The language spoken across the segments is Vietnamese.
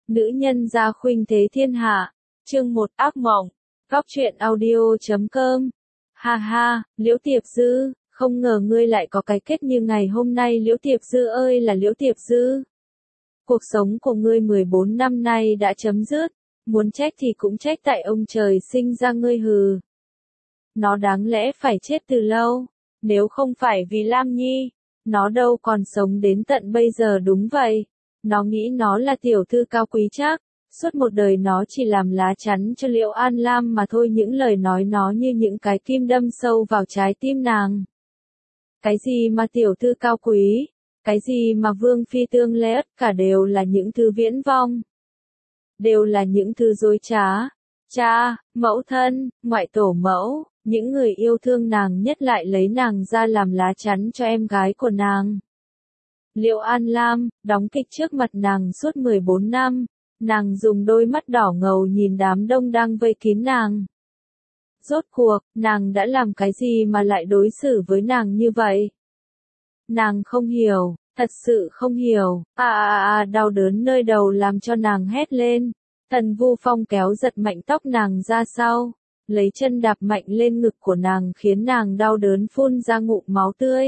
Nữ nhân gia khuynh thế thiên hạ. Chương 1 ác mộng. Góc truyện audio.com. Ha ha, Liễu Tiệp Dư, không ngờ ngươi lại có cái kết như ngày hôm nay. Liễu Tiệp Dư ơi là Liễu Tiệp Dư. Cuộc sống của ngươi 14 năm nay đã chấm dứt, muốn trách thì cũng trách tại ông trời sinh ra ngươi hừ. Nó đáng lẽ phải chết từ lâu, nếu không phải vì Lam Nhi, nó đâu còn sống đến tận bây giờ. Đúng vậy, nó nghĩ nó là tiểu thư cao quý chắc, suốt một đời nó chỉ làm lá chắn cho Liễu An Lam mà thôi. Những lời nói nó như những cái kim đâm sâu vào trái tim nàng. Cái gì mà tiểu thư cao quý, cái gì mà vương phi tương lẽ, tất cả đều là những thứ viễn vong. Đều là những thứ dối trá. Cha, mẫu thân, ngoại tổ mẫu, những người yêu thương nàng nhất lại lấy nàng ra làm lá chắn cho em gái của nàng. Liễu An Lam, đóng kịch trước mặt nàng suốt 14 năm, nàng dùng đôi mắt đỏ ngầu nhìn đám đông đang vây kín nàng. Rốt cuộc, nàng đã làm cái gì mà lại đối xử với nàng như vậy? Nàng không hiểu, thật sự không hiểu. Đau đớn nơi đầu làm cho nàng hét lên. Tần Vu Phong kéo giật mạnh tóc nàng ra sau, lấy chân đạp mạnh lên ngực của nàng khiến nàng đau đớn phun ra ngụm máu tươi.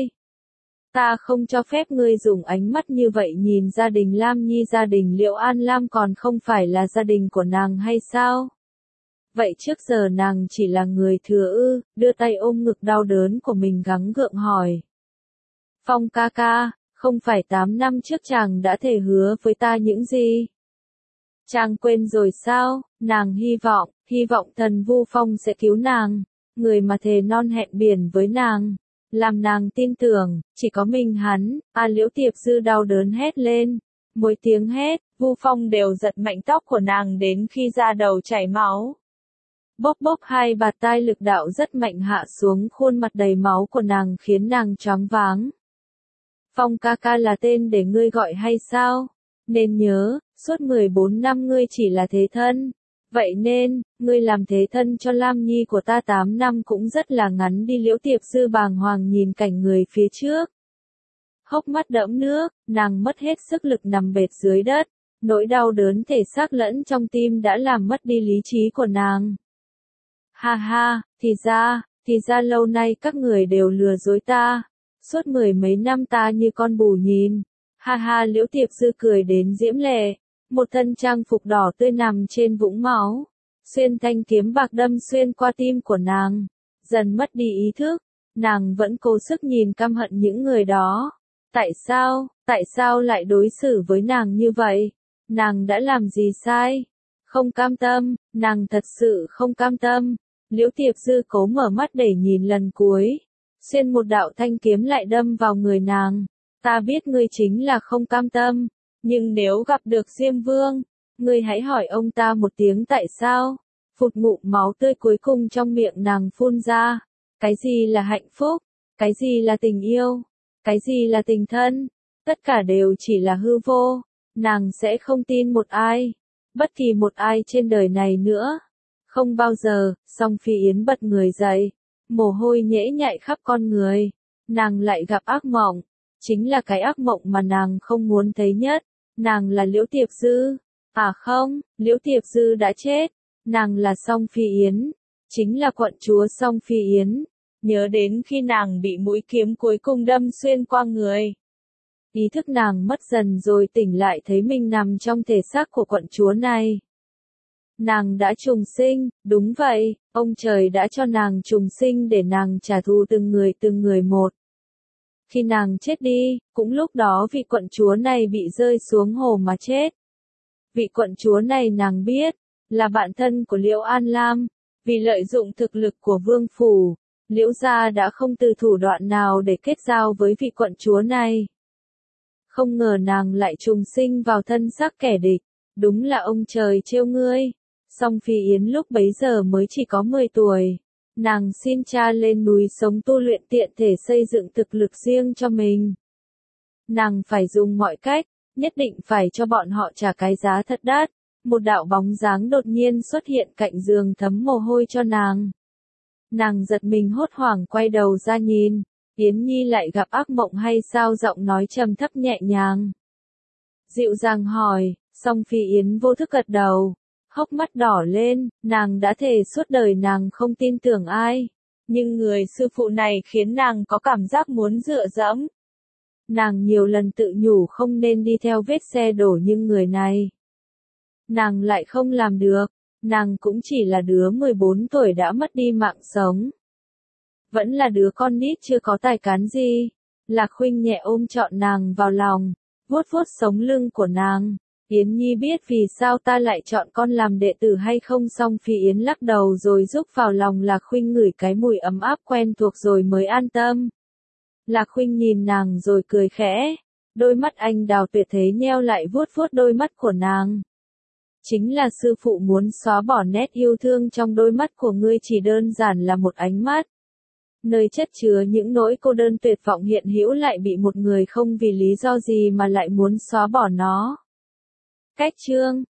Ta không cho phép ngươi dùng ánh mắt như vậy nhìn gia đình Lam Nhi. Gia đình Liễu An Lam còn không phải là gia đình của nàng hay sao? Vậy trước giờ nàng chỉ là người thừa ư? Đưa tay ôm ngực đau đớn của mình gắng gượng hỏi. Phong ca ca, không phải 8 năm trước chàng đã thề hứa với ta những gì? Chàng quên rồi sao? Nàng hy vọng Tần Vu Phong sẽ cứu nàng, người mà thề non hẹn biển với nàng, làm nàng tin tưởng, chỉ có mình hắn. Liễu Tiệp Dư đau đớn hét lên, mỗi tiếng hét, Vu Phong đều giật mạnh tóc của nàng đến khi da đầu chảy máu. Bốc hai bạt tai lực đạo rất mạnh hạ xuống khuôn mặt đầy máu của nàng khiến nàng choáng váng. Phong ca ca là tên để ngươi gọi hay sao? Nên nhớ, suốt 14 năm ngươi chỉ là thế thân. Vậy nên, ngươi làm thế thân cho Lam Nhi của ta 8 năm cũng rất là ngắn đi. Liễu Tiệp Dư bàng hoàng nhìn cảnh người phía trước. Hốc mắt đẫm nước, nàng mất hết sức lực nằm bệt dưới đất. Nỗi đau đớn thể xác lẫn trong tim đã làm mất đi lý trí của nàng. Ha ha, thì ra lâu nay các người đều lừa dối ta. Suốt 10 mấy năm ta như con bù nhìn. Ha ha, Liễu Tiệp Dư cười đến diễm lệ. Một thân trang phục đỏ tươi nằm trên vũng máu. Xuyên thanh kiếm bạc đâm xuyên qua tim của nàng. Dần mất đi ý thức. Nàng vẫn cố sức nhìn căm hận những người đó. Tại sao lại đối xử với nàng như vậy? Nàng đã làm gì sai? Không cam tâm, nàng thật sự không cam tâm. Liễu Tiệp Dư cố mở mắt để nhìn lần cuối. Xuyên một đạo thanh kiếm lại đâm vào người nàng. Ta biết ngươi chính là không cam tâm, nhưng nếu gặp được Diêm Vương, ngươi hãy hỏi ông ta một tiếng tại sao. Phụt ngụm máu tươi cuối cùng trong miệng nàng phun ra. Cái gì là hạnh phúc? Cái gì là tình yêu? Cái gì là tình thân? Tất cả đều chỉ là hư vô. Nàng sẽ không tin một ai, bất kỳ một ai trên đời này nữa. Không bao giờ. Song Phi Yến bật người dậy, mồ hôi nhễ nhại khắp con người. Nàng lại gặp ác mộng. Chính là cái ác mộng mà nàng không muốn thấy nhất. Nàng là Liễu Tiệp Dư. Không, Liễu Tiệp Dư đã chết. Nàng là Song Phi Yến. Chính là quận chúa Song Phi Yến. Nhớ đến khi nàng bị mũi kiếm cuối cùng đâm xuyên qua người. Ý thức nàng mất dần rồi tỉnh lại thấy mình nằm trong thể xác của quận chúa này. Nàng đã trùng sinh, đúng vậy, ông trời đã cho nàng trùng sinh để nàng trả thù từng người một. Khi nàng chết đi, cũng lúc đó vị quận chúa này bị rơi xuống hồ mà chết. Vị quận chúa này nàng biết, là bạn thân của Liễu An Lam. Vì lợi dụng thực lực của vương phủ, Liễu gia đã không từ thủ đoạn nào để kết giao với vị quận chúa này. Không ngờ nàng lại trùng sinh vào thân xác kẻ địch. Đúng là ông trời trêu ngươi. Song Phi Yến lúc bấy giờ mới chỉ có 10 tuổi. Nàng xin cha lên núi sống tu luyện tiện thể xây dựng thực lực riêng cho mình. Nàng phải dùng mọi cách, nhất định phải cho bọn họ trả cái giá thật đắt. Một đạo bóng dáng đột nhiên xuất hiện cạnh giường thấm mồ hôi cho nàng. Nàng giật mình hốt hoảng quay đầu ra nhìn. Yến Nhi lại gặp ác mộng hay sao? Giọng nói trầm thấp nhẹ nhàng. Dịu dàng hỏi, Song Phi Yến vô thức gật đầu, hốc mắt đỏ lên, nàng đã thề suốt đời nàng không tin tưởng ai. Nhưng người sư phụ này khiến nàng có cảm giác muốn dựa dẫm. Nàng nhiều lần tự nhủ không nên đi theo vết xe đổ nhưng người này. Nàng lại không làm được, nàng cũng chỉ là đứa 14 tuổi đã mất đi mạng sống. Vẫn là đứa con nít chưa có tài cán gì. Lạc Khuynh nhẹ ôm trọn nàng vào lòng, vuốt vuốt sống lưng của nàng. Yến Nhi biết vì sao ta lại chọn con làm đệ tử hay không? Song Phi Yến lắc đầu rồi rúc vào lòng Lạc Khuynh ngửi cái mùi ấm áp quen thuộc rồi mới an tâm. Lạc Khuynh nhìn nàng rồi cười khẽ, đôi mắt anh đào tuyệt thế nheo lại vuốt vuốt đôi mắt của nàng. Chính là sư phụ muốn xóa bỏ nét yêu thương trong đôi mắt của ngươi, chỉ đơn giản là một ánh mắt. Nơi chất chứa những nỗi cô đơn tuyệt vọng hiện hữu lại bị một người không vì lý do gì mà lại muốn xóa bỏ nó. Cách chương